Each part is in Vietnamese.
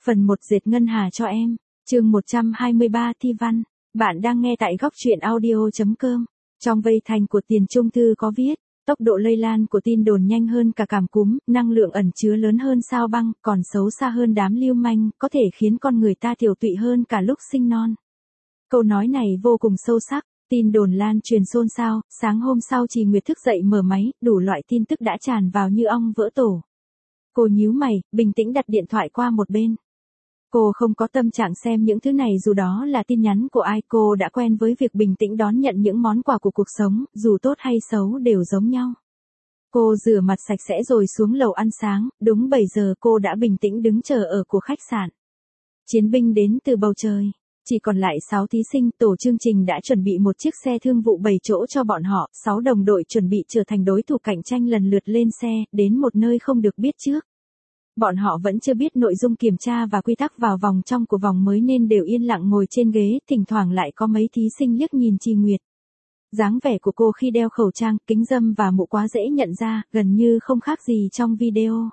Phần 1 dệt ngân hà cho em. Chương 123 thi văn. Bạn đang nghe tại góc truyện audio.com. Trong vây thành của tiền chung thư có viết, tốc độ lây lan của tin đồn nhanh hơn cả cảm cúm, năng lượng ẩn chứa lớn hơn sao băng, còn xấu xa hơn đám lưu manh, có thể khiến con người ta tiểu tụy hơn cả lúc sinh non. Câu nói này vô cùng sâu sắc, tin đồn lan truyền xôn xao, sáng hôm sau Trì Nguyệt thức dậy mở máy, đủ loại tin tức đã tràn vào như ong vỡ tổ. Cô nhíu mày, bình tĩnh đặt điện thoại qua một bên. Cô không có tâm trạng xem những thứ này dù đó là tin nhắn của ai, cô đã quen với việc bình tĩnh đón nhận những món quà của cuộc sống, dù tốt hay xấu đều giống nhau. Cô rửa mặt sạch sẽ rồi xuống lầu ăn sáng, đúng 7 giờ cô đã bình tĩnh đứng chờ ở của khách sạn. Chiến binh đến từ bầu trời. Chỉ còn lại 6 thí sinh, tổ chương trình đã chuẩn bị một chiếc xe thương vụ 7 chỗ cho bọn họ, 6 đồng đội chuẩn bị trở thành đối thủ cạnh tranh lần lượt lên xe, đến một nơi không được biết trước. Bọn họ vẫn chưa biết nội dung kiểm tra và quy tắc vào vòng trong của vòng mới nên đều yên lặng ngồi trên ghế, thỉnh thoảng lại có mấy thí sinh liếc nhìn Trì Nguyệt. Dáng vẻ của cô khi đeo khẩu trang, kính râm và mũ quá dễ nhận ra, gần như không khác gì trong video.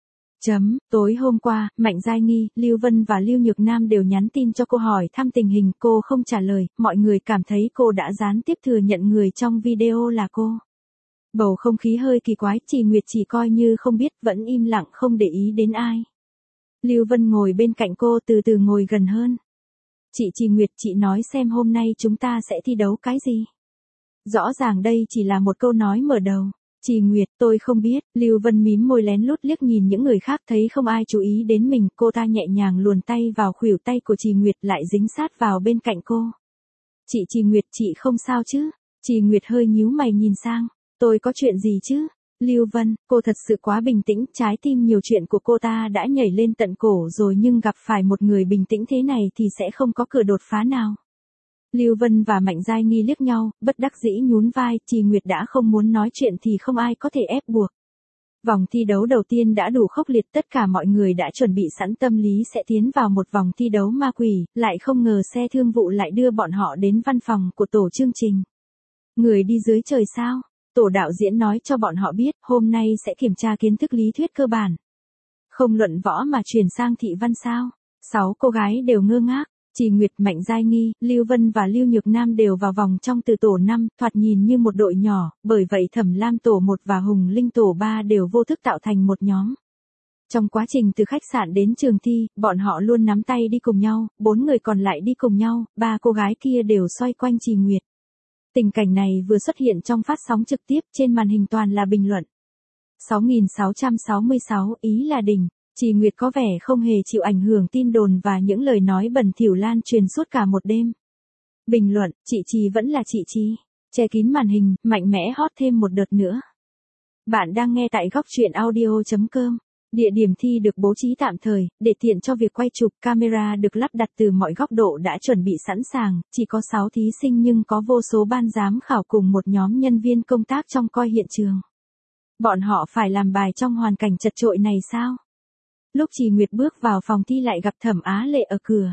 Tối hôm qua, Mạnh Giai Nghi, Lưu Vân và Lưu Nhược Nam đều nhắn tin cho cô hỏi thăm tình hình, cô không trả lời, mọi người cảm thấy cô đã gián tiếp thừa nhận người trong video là cô. Bầu không khí hơi kỳ quái, Trì Nguyệt chỉ coi như không biết, vẫn im lặng không để ý đến ai. Lưu Vân ngồi bên cạnh cô từ từ ngồi gần hơn. Trì Nguyệt, chị nói xem hôm nay chúng ta sẽ thi đấu cái gì? Rõ ràng đây chỉ là một câu nói mở đầu. Trì Nguyệt, tôi không biết, Lưu Vân mím môi lén lút liếc nhìn những người khác thấy không ai chú ý đến mình, cô ta nhẹ nhàng luồn tay vào khuỷu tay của Trì Nguyệt lại dính sát vào bên cạnh cô. Trì Nguyệt, chị không sao chứ? Trì Nguyệt hơi nhíu mày nhìn sang, tôi có chuyện gì chứ? Lưu Vân, cô thật sự quá bình tĩnh, trái tim nhiều chuyện của cô ta đã nhảy lên tận cổ rồi nhưng gặp phải một người bình tĩnh thế này thì sẽ không có cửa đột phá nào. Lưu Vân và Mạnh Giai Nghi liếc nhau, bất đắc dĩ nhún vai, Trì Nguyệt đã không muốn nói chuyện thì không ai có thể ép buộc. Vòng thi đấu đầu tiên đã đủ khốc liệt, tất cả mọi người đã chuẩn bị sẵn tâm lý sẽ tiến vào một vòng thi đấu ma quỷ, lại không ngờ xe thương vụ lại đưa bọn họ đến văn phòng của tổ chương trình. Người đi dưới trời sao? Tổ đạo diễn nói cho bọn họ biết, hôm nay sẽ kiểm tra kiến thức lý thuyết cơ bản. Không luận võ mà chuyển sang thị văn sao? 6 cô gái đều ngơ ngác. Trì Nguyệt, Mạnh Giai Nghi, Lưu Vân và Lưu Nhược Nam đều vào vòng trong từ tổ 5, thoạt nhìn như một đội nhỏ, bởi vậy Thẩm Lam tổ 1 và Hùng Linh tổ 3 đều vô thức tạo thành một nhóm. Trong quá trình từ khách sạn đến trường thi, bọn họ luôn nắm tay đi cùng nhau, 4 người còn lại đi cùng nhau, 3 cô gái kia đều xoay quanh Trì Nguyệt. Tình cảnh này vừa xuất hiện trong phát sóng trực tiếp, trên màn hình toàn là bình luận. 6666, ý là đỉnh. Trì Nguyệt có vẻ không hề chịu ảnh hưởng tin đồn và những lời nói bẩn thỉu lan truyền suốt cả một đêm. Bình luận, chị Trì vẫn là chị Trì. Che kín màn hình, mạnh mẽ hot thêm một đợt nữa. Bạn đang nghe tại góc truyện audio.com. Địa điểm thi được bố trí tạm thời, để tiện cho việc quay chụp, camera được lắp đặt từ mọi góc độ đã chuẩn bị sẵn sàng, chỉ có 6 thí sinh nhưng có vô số ban giám khảo cùng một nhóm nhân viên công tác trông coi hiện trường. Bọn họ phải làm bài trong hoàn cảnh chật chội này sao? Lúc Trì Nguyệt bước vào phòng thi lại gặp Thẩm Á Lệ ở cửa.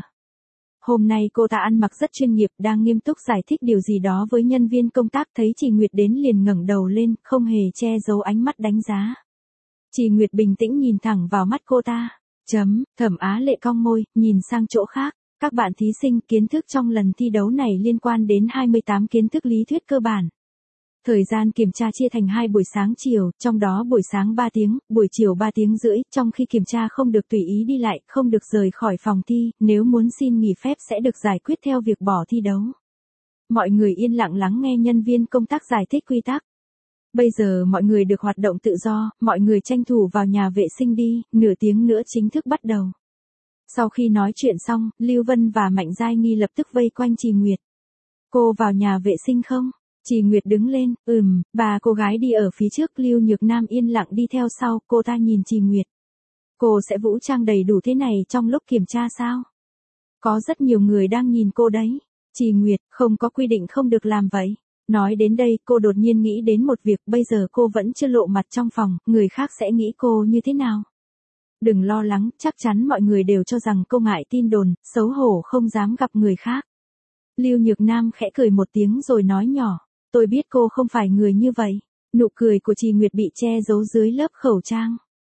Hôm nay cô ta ăn mặc rất chuyên nghiệp, đang nghiêm túc giải thích điều gì đó với nhân viên công tác, thấy Trì Nguyệt đến liền ngẩng đầu lên, không hề che giấu ánh mắt đánh giá. Trì Nguyệt bình tĩnh nhìn thẳng vào mắt cô ta. Thẩm Á Lệ cong môi, nhìn sang chỗ khác. Các bạn thí sinh, kiến thức trong lần thi đấu này liên quan đến 28 kiến thức lý thuyết cơ bản. Thời gian kiểm tra chia thành 2 buổi sáng chiều, trong đó buổi sáng 3 tiếng, buổi chiều 3 tiếng rưỡi, trong khi kiểm tra không được tùy ý đi lại, không được rời khỏi phòng thi, nếu muốn xin nghỉ phép sẽ được giải quyết theo việc bỏ thi đấu. Mọi người yên lặng lắng nghe nhân viên công tác giải thích quy tắc. Bây giờ mọi người được hoạt động tự do, mọi người tranh thủ vào nhà vệ sinh đi, nửa tiếng nữa chính thức bắt đầu. Sau khi nói chuyện xong, Lưu Vân và Mạnh Giai Nghi lập tức vây quanh Trì Nguyệt. Cô vào nhà vệ sinh không? Trì Nguyệt đứng lên, bà cô gái đi ở phía trước, Lưu Nhược Nam yên lặng đi theo sau, cô ta nhìn Trì Nguyệt. Cô sẽ vũ trang đầy đủ thế này trong lúc kiểm tra sao? Có rất nhiều người đang nhìn cô đấy. Trì Nguyệt, không có quy định không được làm vậy. Nói đến đây, cô đột nhiên nghĩ đến một việc, bây giờ cô vẫn chưa lộ mặt trong phòng, người khác sẽ nghĩ cô như thế nào? Đừng lo lắng, chắc chắn mọi người đều cho rằng cô ngại tin đồn, xấu hổ không dám gặp người khác. Lưu Nhược Nam khẽ cười một tiếng rồi nói nhỏ, tôi biết cô không phải người như vậy. Nụ cười của Trì Nguyệt bị che giấu dưới lớp khẩu trang.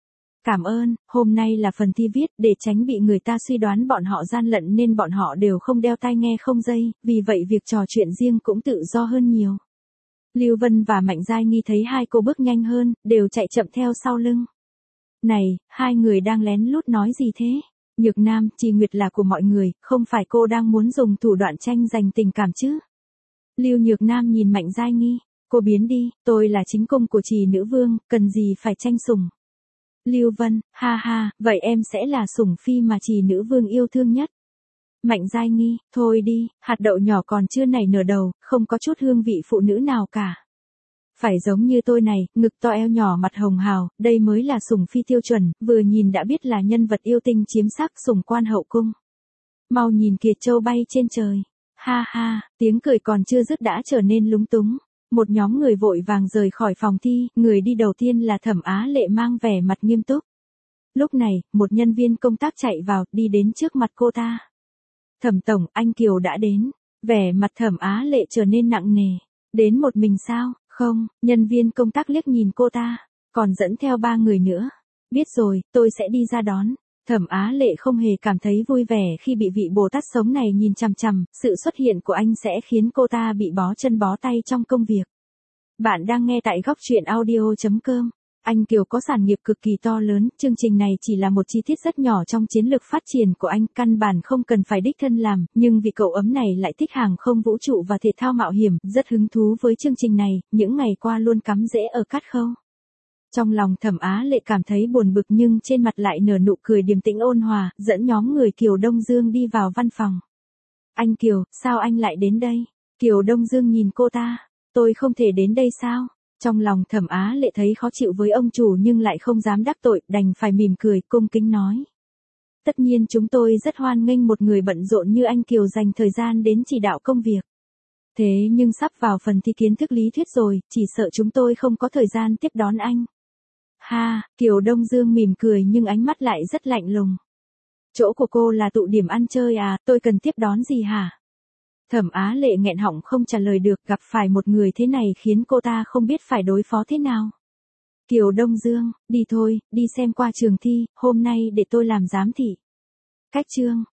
Cảm ơn, hôm nay là phần thi viết, để tránh bị người ta suy đoán bọn họ gian lận nên bọn họ đều không đeo tai nghe không dây, vì vậy việc trò chuyện riêng cũng tự do hơn nhiều. Lưu Vân và Mạnh Giai Nghi thấy hai cô bước nhanh hơn, đều chạy chậm theo sau lưng. Này, hai người đang lén lút nói gì thế? Nhược Nam, Trì Nguyệt là của mọi người, không phải cô đang muốn dùng thủ đoạn tranh giành tình cảm chứ? Lưu Nhược Nam nhìn Mạnh Giai Nghi, cô biến đi, tôi là chính cung của Trì nữ vương, cần gì phải tranh sủng. Lưu Vân, ha ha, vậy em sẽ là sủng phi mà Trì nữ vương yêu thương nhất. Mạnh Giai Nghi, thôi đi, hạt đậu nhỏ còn chưa nảy nở đầu, không có chút hương vị phụ nữ nào cả. Phải giống như tôi này, ngực to eo nhỏ mặt hồng hào, đây mới là sủng phi tiêu chuẩn, vừa nhìn đã biết là nhân vật yêu tinh chiếm sắc sủng quan hậu cung. Mau nhìn kìa châu bay trên trời. Ha ha, tiếng cười còn chưa dứt đã trở nên lúng túng. Một nhóm người vội vàng rời khỏi phòng thi, người đi đầu tiên là Thẩm Á Lệ mang vẻ mặt nghiêm túc. Lúc này, một nhân viên công tác chạy vào, đi đến trước mặt cô ta. Thẩm tổng, anh Kiều đã đến. Vẻ mặt Thẩm Á Lệ trở nên nặng nề. Đến một mình sao? Không, nhân viên công tác liếc nhìn cô ta. Còn dẫn theo 3 người nữa. Biết rồi, tôi sẽ đi ra đón. Thẩm Á Lệ không hề cảm thấy vui vẻ khi bị vị Bồ Tát sống này nhìn chằm chằm, sự xuất hiện của anh sẽ khiến cô ta bị bó chân bó tay trong công việc. Bạn đang nghe tại góc truyện audio.com. Anh Kiều có sản nghiệp cực kỳ to lớn, chương trình này chỉ là một chi tiết rất nhỏ trong chiến lược phát triển của anh, căn bản không cần phải đích thân làm, nhưng vì cậu ấm này lại thích hàng không vũ trụ và thể thao mạo hiểm, rất hứng thú với chương trình này, những ngày qua luôn cắm rễ ở các khâu. Trong lòng Thẩm Á Lệ cảm thấy buồn bực nhưng trên mặt lại nở nụ cười điềm tĩnh ôn hòa, dẫn nhóm người Kiều Đông Dương đi vào văn phòng. Anh Kiều, sao anh lại đến đây? Kiều Đông Dương nhìn cô ta, tôi không thể đến đây sao? Trong lòng Thẩm Á Lệ thấy khó chịu với ông chủ nhưng lại không dám đắc tội, đành phải mỉm cười, cung kính nói. Tất nhiên chúng tôi rất hoan nghênh một người bận rộn như anh Kiều dành thời gian đến chỉ đạo công việc. Thế nhưng sắp vào phần thi kiến thức lý thuyết rồi, chỉ sợ chúng tôi không có thời gian tiếp đón anh. Ha, Kiều Đông Dương mỉm cười nhưng ánh mắt lại rất lạnh lùng. Chỗ của cô là tụ điểm ăn chơi à, tôi cần tiếp đón gì hả? Thẩm Á Lệ nghẹn họng không trả lời được, gặp phải một người thế này khiến cô ta không biết phải đối phó thế nào. Kiều Đông Dương, đi thôi, đi xem qua trường thi, hôm nay để tôi làm giám thị. Cách chương